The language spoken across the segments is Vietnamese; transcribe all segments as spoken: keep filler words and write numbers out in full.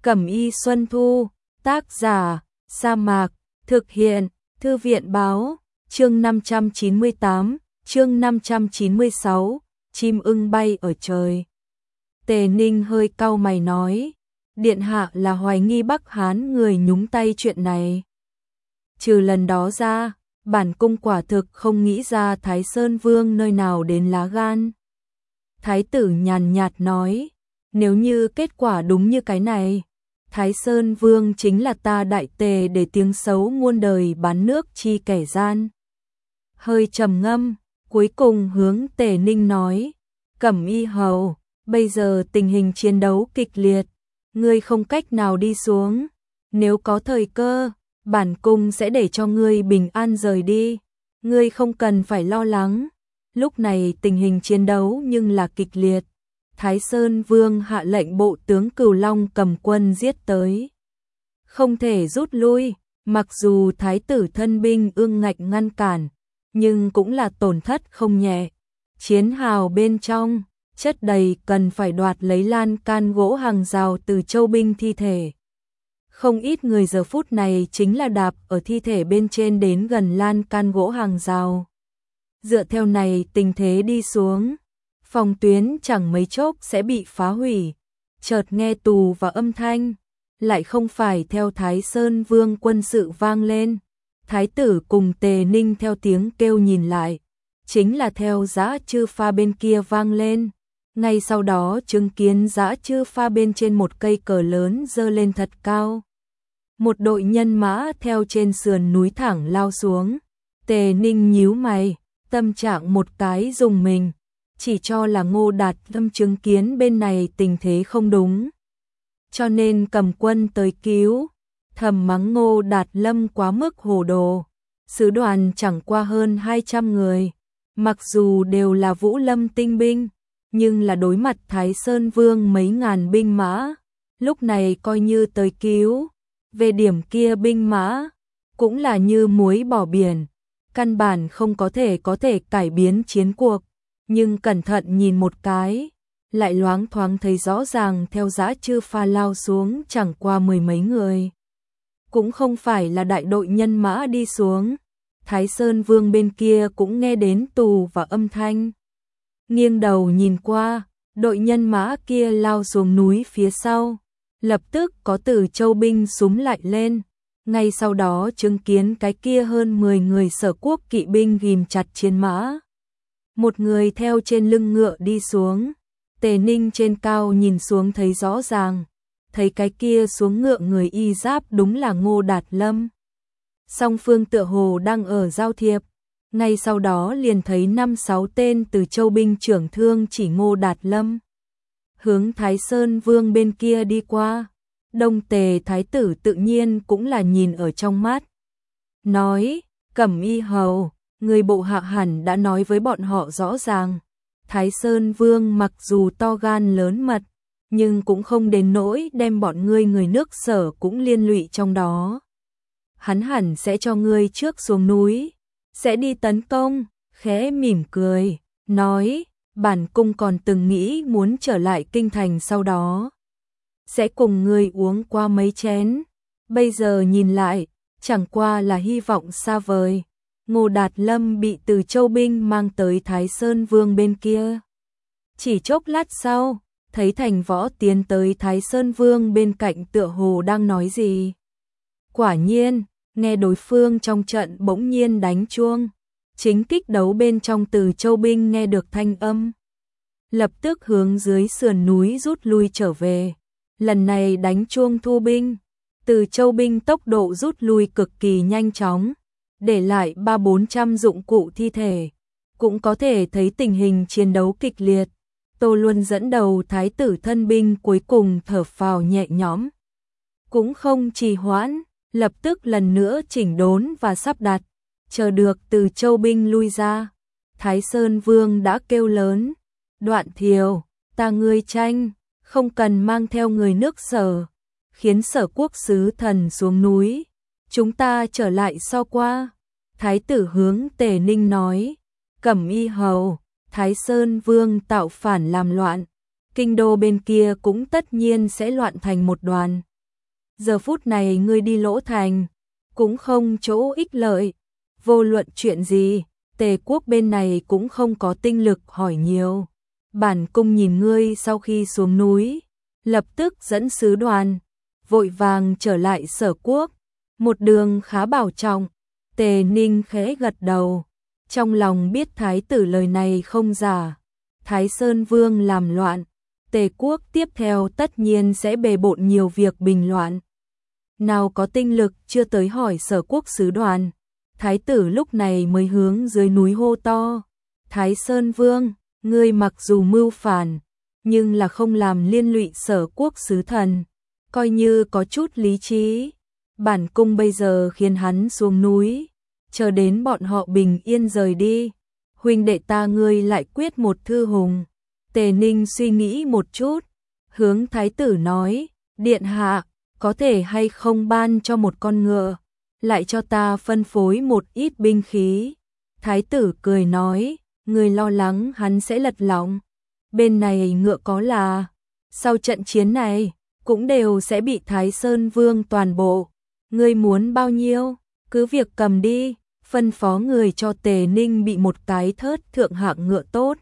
Cẩm Y Xuân Thu, tác giả, Sa Mạc, thực hiện, Thư viện báo, chương năm trăm chín mươi tám, chương năm trăm chín mươi sáu, chim ưng bay ở trời. Tề Ninh hơi cau mày nói, điện hạ là hoài nghi Bắc Hán người nhúng tay chuyện này. Trừ lần đó ra, bản cung quả thực không nghĩ ra Thái Sơn Vương nơi nào đến lá gan. Thái tử nhàn nhạt nói, nếu như kết quả đúng như cái này, Thái Sơn Vương chính là ta đại tề để tiếng xấu muôn đời bán nước chi kẻ gian. Hơi trầm ngâm, cuối cùng hướng Tề Ninh nói, Cẩm Y hầu, bây giờ tình hình chiến đấu kịch liệt, ngươi không cách nào đi xuống, nếu có thời cơ, bản cung sẽ để cho ngươi bình an rời đi, ngươi không cần phải lo lắng. Lúc này tình hình chiến đấu nhưng là kịch liệt. Thái Sơn Vương hạ lệnh bộ tướng Cửu Long cầm quân giết tới. Không thể rút lui, mặc dù thái tử thân binh ương ngạnh ngăn cản, nhưng cũng là tổn thất không nhẹ. Chiến hào bên trong, chất đầy cần phải đoạt lấy lan can gỗ hàng rào từ châu binh thi thể. Không ít người giờ phút này chính là đạp ở thi thể bên trên đến gần lan can gỗ hàng rào. Dựa theo này tình thế đi xuống, phòng tuyến chẳng mấy chốc sẽ bị phá hủy. Chợt nghe tù và âm thanh, lại không phải theo Thái Sơn Vương quân sự vang lên. Thái tử cùng Tề Ninh theo tiếng kêu nhìn lại, chính là theo Dã Trư Pha bên kia vang lên. Ngay sau đó chứng kiến Dã Trư Pha bên trên một cây cờ lớn giơ lên thật cao. Một đội nhân mã theo trên sườn núi thẳng lao xuống. Tề Ninh nhíu mày, tâm trạng một cái dùng mình, chỉ cho là Ngô Đạt Lâm chứng kiến bên này tình thế không đúng, cho nên cầm quân tới cứu, thầm mắng Ngô Đạt Lâm quá mức hồ đồ. Sứ đoàn chẳng qua hơn hai trăm người, mặc dù đều là Vũ Lâm tinh binh, nhưng là đối mặt Thái Sơn Vương mấy ngàn binh mã, lúc này coi như tới cứu, về điểm kia binh mã, cũng là như muối bỏ biển, căn bản không có thể có thể cải biến chiến cuộc. Nhưng cẩn thận nhìn một cái, lại loáng thoáng thấy rõ ràng theo Dã Trư Pha lao xuống chẳng qua mười mấy người. Cũng không phải là đại đội nhân mã đi xuống. Thái Sơn Vương bên kia cũng nghe đến tù và âm thanh. Nghiêng đầu nhìn qua, đội nhân mã kia lao xuống núi phía sau. Lập tức có từ châu binh súng lại lên. Ngay sau đó chứng kiến cái kia hơn mười người Sở Quốc kỵ binh ghim chặt chiến mã. Một người theo trên lưng ngựa đi xuống. Tề Ninh trên cao nhìn xuống thấy rõ ràng, thấy cái kia xuống ngựa người y giáp đúng là Ngô Đạt Lâm. Song phương tựa hồ đang ở giao thiệp, ngay sau đó liền thấy năm sáu tên từ châu binh trưởng thương chỉ Ngô Đạt Lâm. Hướng Thái Sơn Vương bên kia đi qua, Đông Tề Thái tử tự nhiên cũng là nhìn ở trong mắt. Nói, Cẩm Y hầu, người bộ hạ hẳn đã nói với bọn họ rõ ràng. Thái Sơn Vương mặc dù to gan lớn mật, nhưng cũng không đến nỗi đem bọn ngươi người nước Sở cũng liên lụy trong đó. Hắn hẳn sẽ cho ngươi trước xuống núi, sẽ đi tấn công, khẽ mỉm cười, nói, bản cung còn từng nghĩ muốn trở lại kinh thành sau đó. Sẽ cùng ngươi uống qua mấy chén, bây giờ nhìn lại, chẳng qua là hy vọng xa vời. Ngô Đạt Lâm bị từ châu binh mang tới Thái Sơn Vương bên kia. Chỉ chốc lát sau, thấy Thành Võ tiến tới Thái Sơn Vương bên cạnh tựa hồ đang nói gì. Quả nhiên, nghe đối phương trong trận bỗng nhiên đánh chuông. Chính kích đấu bên trong từ châu binh nghe được thanh âm. Lập tức hướng dưới sườn núi rút lui trở về. Lần này đánh chuông thu binh. Từ châu binh tốc độ rút lui cực kỳ nhanh chóng, để lại ba bốn trăm dụng cụ thi thể. Cũng có thể thấy tình hình chiến đấu kịch liệt. Tô Luân dẫn đầu thái tử thân binh cuối cùng thở phào nhẹ nhõm. Cũng không trì hoãn, lập tức lần nữa chỉnh đốn và sắp đặt. Chờ được từ châu binh lui ra, Thái Sơn Vương đã kêu lớn, Đoạn Thiều, ta ngươi tranh, không cần mang theo người nước Sở, khiến Sở Quốc sứ thần xuống núi, chúng ta trở lại sau qua. Thái tử hướng Tề Ninh nói, Cẩm Y hầu, Thái Sơn Vương tạo phản làm loạn, kinh đô bên kia cũng tất nhiên sẽ loạn thành một đoàn. giờ phút này ngươi đi Lỗ Thành, cũng không chỗ ích lợi, vô luận chuyện gì, Tề quốc bên này cũng không có tinh lực hỏi nhiều. Bản cung nhìn ngươi sau khi xuống núi, lập tức dẫn sứ đoàn, vội vàng trở lại Sở quốc, một đường khá bảo trọng. Tề Ninh khẽ gật đầu, trong lòng biết thái tử lời này không giả. Thái Sơn Vương làm loạn, Tề quốc tiếp theo tất nhiên sẽ bề bộn nhiều việc bình loạn. Nào có tinh lực chưa tới hỏi Sở quốc sứ đoàn. Thái tử lúc này mới hướng dưới núi hô to, Thái Sơn Vương, ngươi mặc dù mưu phản, nhưng là không làm liên lụy Sở quốc sứ thần, coi như có chút lý trí. Bản cung bây giờ khiến hắn xuống núi, chờ đến bọn họ bình yên rời đi, huynh đệ ta ngươi lại quyết một thư hùng. Tề Ninh suy nghĩ một chút, hướng thái tử nói, điện hạ, có thể hay không ban cho một con ngựa, lại cho ta phân phối một ít binh khí. Thái tử cười nói, người lo lắng hắn sẽ lật lọng, bên này ngựa có là, sau trận chiến này, cũng đều sẽ bị Thái Sơn Vương toàn bộ. Ngươi muốn bao nhiêu, cứ việc cầm đi, phân phó người cho Tề Ninh bị một cái thớt thượng hạng ngựa tốt.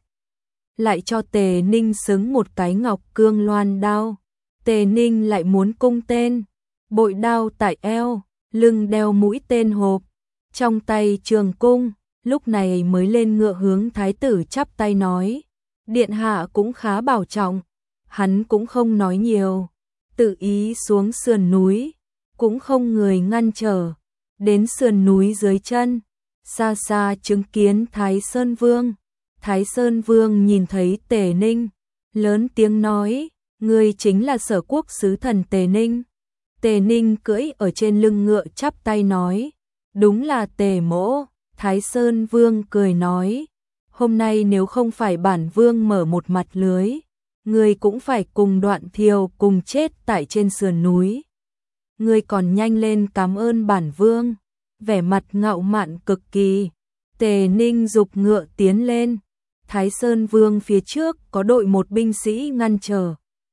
Lại cho Tề Ninh xứng một cái ngọc cương loan đao. Tề Ninh lại muốn cung tên, bội đao tại eo, lưng đeo mũi tên hộp, trong tay trường cung, lúc này mới lên ngựa hướng thái tử chắp tay nói. Điện hạ cũng khá bảo trọng, hắn cũng không nói nhiều, tự ý xuống sườn núi, cũng không người ngăn trở. Đến sườn núi dưới chân, xa xa chứng kiến Thái Sơn Vương. Thái Sơn Vương nhìn thấy Tề Ninh, lớn tiếng nói, ngươi chính là Sở quốc sứ thần Tề Ninh. Tề Ninh cưỡi ở trên lưng ngựa chắp tay nói, đúng là Tề mỗ. Thái Sơn Vương cười nói, hôm nay nếu không phải bản vương mở một mặt lưới, ngươi cũng phải cùng Đoạn Thiều cùng chết tại trên sườn núi. Ngươi còn nhanh lên cảm ơn bản vương. Vẻ mặt ngạo mạn cực kỳ. Tề Ninh dục ngựa tiến lên. Thái Sơn Vương phía trước có đội một binh sĩ ngăn trở.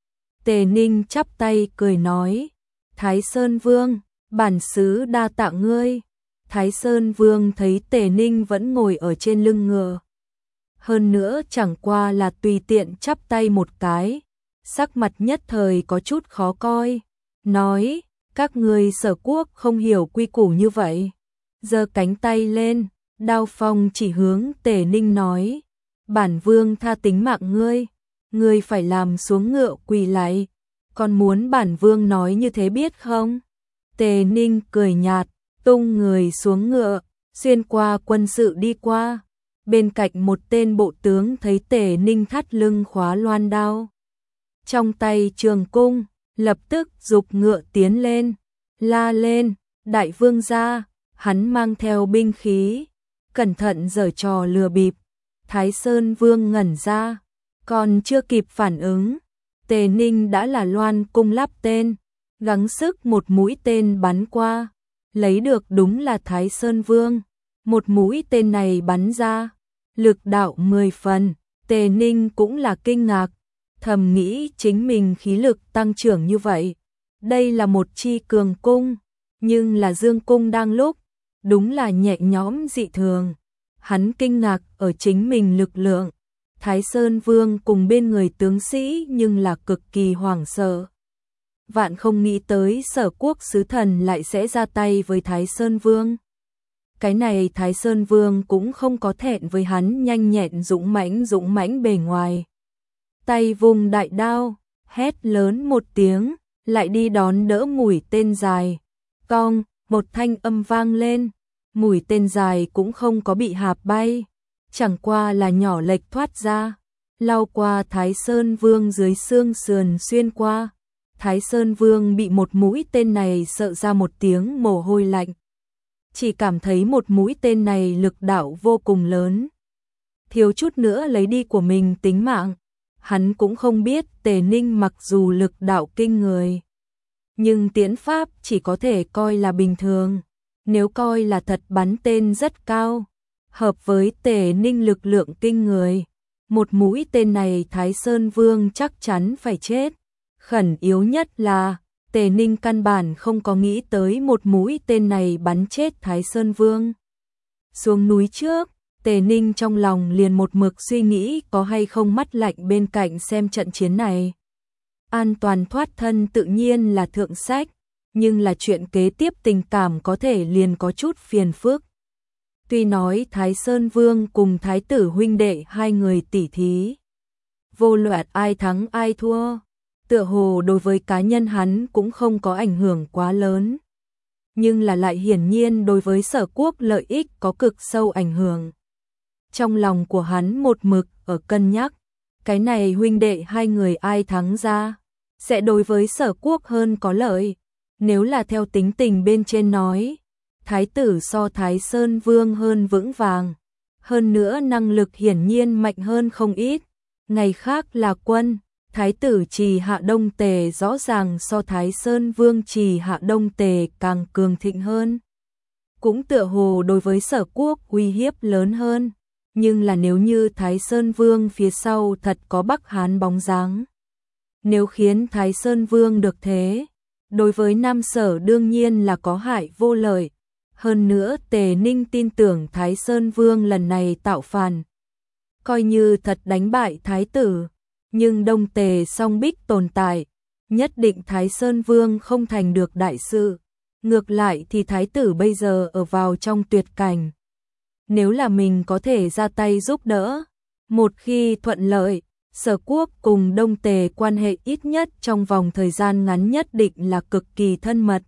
Tề Ninh chắp tay cười nói, Thái Sơn Vương, bản xứ đa tạ ngươi. Thái Sơn Vương thấy Tề Ninh vẫn ngồi ở trên lưng ngựa, hơn nữa chẳng qua là tùy tiện chắp tay một cái, sắc mặt nhất thời có chút khó coi, nói, các ngươi Sở quốc không hiểu quy củ như vậy. Giơ cánh tay lên, đao phong chỉ hướng Tề Ninh nói, bản vương tha tính mạng ngươi, ngươi phải làm xuống ngựa quỳ lạy, còn muốn bản vương nói như thế biết không? Tề Ninh cười nhạt, tung người xuống ngựa, xuyên qua quân sự đi qua. Bên cạnh một tên bộ tướng thấy Tề Ninh thắt lưng khóa loan đao, trong tay trường cung, lập tức giục ngựa tiến lên, la lên, đại vương gia. Hắn mang theo binh khí, cẩn thận giở trò lừa bịp. Thái Sơn Vương ngẩn ra, còn chưa kịp phản ứng, Tề Ninh đã là loan cung lắp tên, gắng sức một mũi tên bắn qua, lấy được đúng là Thái Sơn Vương. Một mũi tên này bắn ra, lực đạo mười phần, Tề Ninh cũng là kinh ngạc, thầm nghĩ chính mình khí lực tăng trưởng như vậy. Đây là một chi cường cung, nhưng là dương cung đang lúc, đúng là nhẹ nhõm dị thường. Hắn kinh ngạc ở chính mình lực lượng. Thái Sơn Vương cùng bên người tướng sĩ nhưng là cực kỳ hoảng sợ. Vạn không nghĩ tới Sở quốc sứ thần lại sẽ ra tay với Thái Sơn Vương. Cái này Thái Sơn Vương cũng không có thẹn với hắn nhanh nhẹn dũng mãnh dũng mãnh bề ngoài. Tay vùng đại đao, hét lớn một tiếng, lại đi đón đỡ mũi tên dài. Cong, một thanh âm vang lên, mũi tên dài cũng không có bị hạp bay, chẳng qua là nhỏ lệch thoát ra, lao qua Thái Sơn Vương dưới xương sườn xuyên qua. Thái Sơn Vương bị một mũi tên này sợ ra một tiếng mồ hôi lạnh. Chỉ cảm thấy một mũi tên này lực đạo vô cùng lớn, thiếu chút nữa lấy đi của mình tính mạng. Hắn cũng không biết Tề Ninh mặc dù lực đạo kinh người, nhưng tiễn pháp chỉ có thể coi là bình thường, nếu coi là thật bắn tên rất cao, hợp với Tề Ninh lực lượng kinh người. Một mũi tên này Thái Sơn Vương chắc chắn phải chết. Khẩn yếu nhất là Tề Ninh căn bản không có nghĩ tới một mũi tên này bắn chết Thái Sơn Vương. Xuống núi trước, Tề Ninh trong lòng liền một mực suy nghĩ có hay không mắt lạnh bên cạnh xem trận chiến này. An toàn thoát thân tự nhiên là thượng sách, nhưng là chuyện kế tiếp tình cảm có thể liền có chút phiền phức. Tuy nói Thái Sơn Vương cùng Thái tử huynh đệ hai người tỉ thí, vô luận ai thắng ai thua, tựa hồ đối với cá nhân hắn cũng không có ảnh hưởng quá lớn. Nhưng là lại hiển nhiên đối với Sở Quốc lợi ích có cực sâu ảnh hưởng. Trong lòng của hắn một mực ở cân nhắc, cái này huynh đệ hai người ai thắng ra, sẽ đối với Sở Quốc hơn có lợi. Nếu là theo tính tình bên trên nói, Thái tử so Thái Sơn Vương hơn vững vàng, hơn nữa năng lực hiển nhiên mạnh hơn không ít. Ngày khác là quân, Thái tử Trì Hạ Đông Tề rõ ràng so Thái Sơn Vương Trì Hạ Đông Tề càng cường thịnh hơn. Cũng tựa hồ đối với Sở Quốc uy hiếp lớn hơn, nhưng là nếu như Thái Sơn Vương phía sau thật có Bắc Hán bóng dáng, nếu khiến Thái Sơn Vương được thế, đối với Nam Sở đương nhiên là có hại vô lợi. Hơn nữa Tề Ninh tin tưởng Thái Sơn Vương lần này tạo phản, coi như thật đánh bại Thái tử, nhưng Đông Tề song bích tồn tại, nhất định Thái Sơn Vương không thành được đại sự. Ngược lại thì Thái tử bây giờ ở vào trong tuyệt cảnh. Nếu là mình có thể ra tay giúp đỡ, một khi thuận lợi, Sở Quốc cùng Đông Tề quan hệ ít nhất trong vòng thời gian ngắn nhất định là cực kỳ thân mật.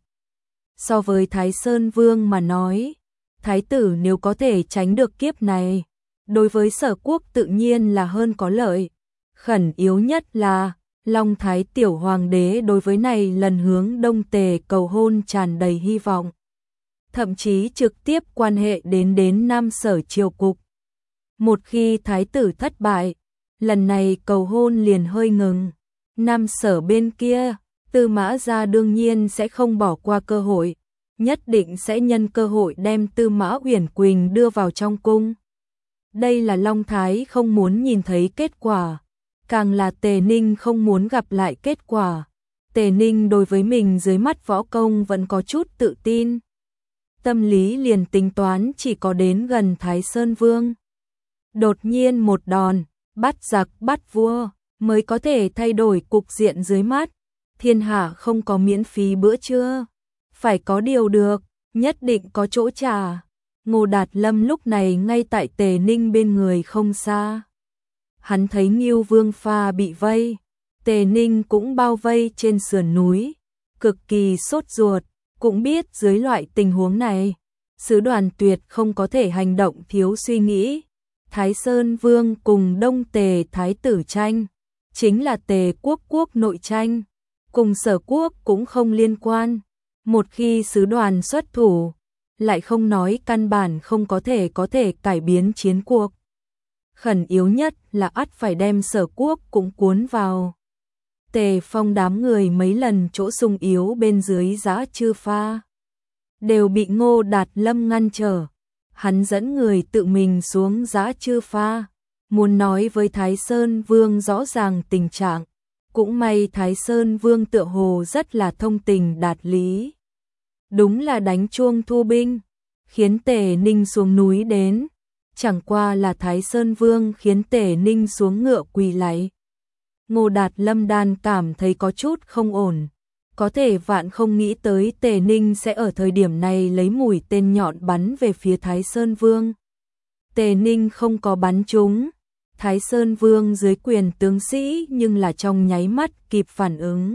So với Thái Sơn Vương mà nói, Thái tử nếu có thể tránh được kiếp này, đối với Sở Quốc tự nhiên là hơn có lợi. Khẩn yếu nhất là, Long Thái Tiểu Hoàng đế đối với này lần hướng Đông Tề cầu hôn tràn đầy hy vọng. Thậm chí trực tiếp quan hệ đến đến Nam Sở triều cục. Một khi Thái tử thất bại, lần này cầu hôn liền hơi ngừng. Nam Sở bên kia, Tư Mã Gia đương nhiên sẽ không bỏ qua cơ hội, nhất định sẽ nhân cơ hội đem Tư Mã Uyển Quỳnh đưa vào trong cung. Đây là Long Thái không muốn nhìn thấy kết quả, càng là Tề Ninh không muốn gặp lại kết quả. Tề Ninh đối với mình dưới mắt võ công vẫn có chút tự tin. Tâm lý liền tính toán chỉ có đến gần Thái Sơn Vương. Đột nhiên một đòn, bắt giặc bắt vua, mới có thể thay đổi cục diện dưới mắt. Thiên hạ không có miễn phí bữa trưa, phải có điều được, nhất định có chỗ trả. Ngô Đạt Lâm lúc này ngay tại Tề Ninh bên người không xa. Hắn thấy Ngưu Vương Pha bị vây, Tề Ninh cũng bao vây trên sườn núi, cực kỳ sốt ruột, cũng biết dưới loại tình huống này, sứ đoàn tuyệt không có thể hành động thiếu suy nghĩ. Thái Sơn Vương cùng Đông Tề Thái tử tranh, chính là Tề quốc quốc nội tranh, cùng Sở Quốc cũng không liên quan. Một khi sứ đoàn xuất thủ, lại không nói căn bản không có thể có thể cải biến chiến cuộc. Khẩn yếu nhất là ắt phải đem Sở Quốc cũng cuốn vào. Tề Phong đám người mấy lần chỗ sung yếu bên dưới Dã Trư Pha, đều bị Ngô Đạt Lâm ngăn trở. Hắn dẫn người tự mình xuống Dã Trư Pha, muốn nói với Thái Sơn Vương rõ ràng tình trạng. Cũng may Thái Sơn Vương tựa hồ rất là thông tình đạt lý. Đúng là đánh chuông thu binh, khiến Tề Ninh xuống núi đến. Chẳng qua là Thái Sơn Vương khiến Tề Ninh xuống ngựa quỳ lạy. Ngô Đạt Lâm đan cảm thấy có chút không ổn. Có thể vạn không nghĩ tới Tề Ninh sẽ ở thời điểm này lấy mũi tên nhọn bắn về phía Thái Sơn Vương. Tề Ninh không có bắn trúng. Thái Sơn Vương dưới quyền tướng sĩ nhưng là trong nháy mắt kịp phản ứng.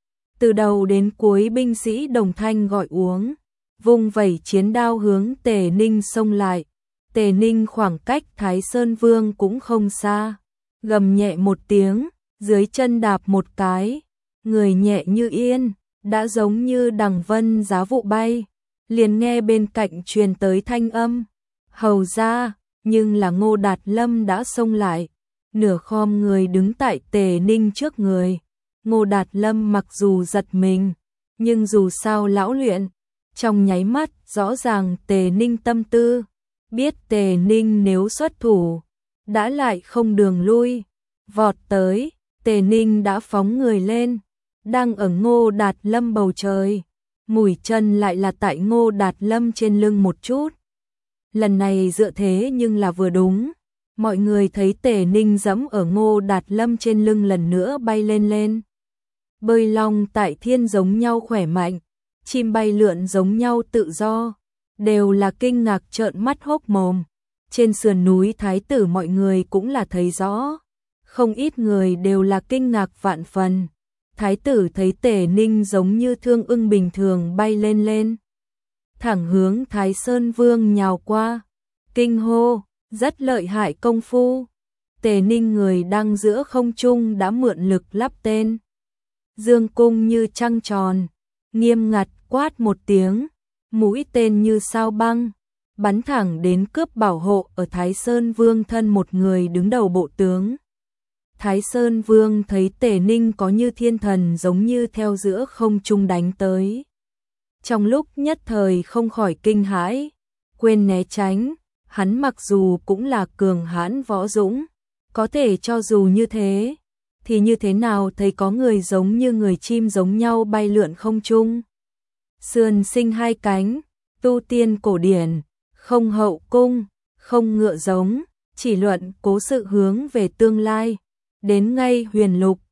Từ đầu đến cuối binh sĩ đồng thanh gọi uống, vung vẩy chiến đao hướng Tề Ninh xông lại. Tề Ninh khoảng cách Thái Sơn Vương cũng không xa, gầm nhẹ một tiếng, dưới chân đạp một cái, người nhẹ như yên, đã giống như đằng vân giá vụ bay. Liền nghe bên cạnh truyền tới thanh âm, hầu ra, nhưng là Ngô Đạt Lâm đã xông lại, nửa khom người đứng tại Tề Ninh trước người. Ngô Đạt Lâm mặc dù giật mình, nhưng dù sao lão luyện, trong nháy mắt rõ ràng Tề Ninh tâm tư, biết Tề Ninh nếu xuất thủ, đã lại không đường lui, vọt tới, Tề Ninh đã phóng người lên, đang ở Ngô Đạt Lâm bầu trời. Mũi chân lại là tại Ngô Đạt Lâm trên lưng một chút. Lần này dựa thế nhưng là vừa đúng. Mọi người thấy Tề Ninh giẫm ở Ngô Đạt Lâm trên lưng lần nữa bay lên lên. Bơi long tại thiên giống nhau khỏe mạnh, chim bay lượn giống nhau tự do, đều là kinh ngạc trợn mắt hốc mồm. Trên sườn núi Thái tử mọi người cũng là thấy rõ, không ít người đều là kinh ngạc vạn phần. Thái tử thấy Tề Ninh giống như thương ưng bình thường bay lên lên, thẳng hướng Thái Sơn Vương nhào qua, kinh hô, rất lợi hại công phu. Tề Ninh người đang giữa không trung đã mượn lực lắp tên dương cung như trăng tròn, nghiêm ngặt quát một tiếng, mũi tên như sao băng, bắn thẳng đến cướp bảo hộ ở Thái Sơn Vương thân một người đứng đầu bộ tướng. Thái Sơn Vương thấy Tề Ninh có như thiên thần giống như theo giữa không trung đánh tới. Trong lúc nhất thời không khỏi kinh hãi, quên né tránh, hắn mặc dù cũng là cường hãn võ dũng, có thể cho dù như thế, thì như thế nào thấy có người giống như người chim giống nhau bay lượn không trung. Sườn sinh hai cánh, tu tiên cổ điển, không hậu cung, không ngựa giống, chỉ luận cố sự hướng về tương lai, đến ngay huyền lục,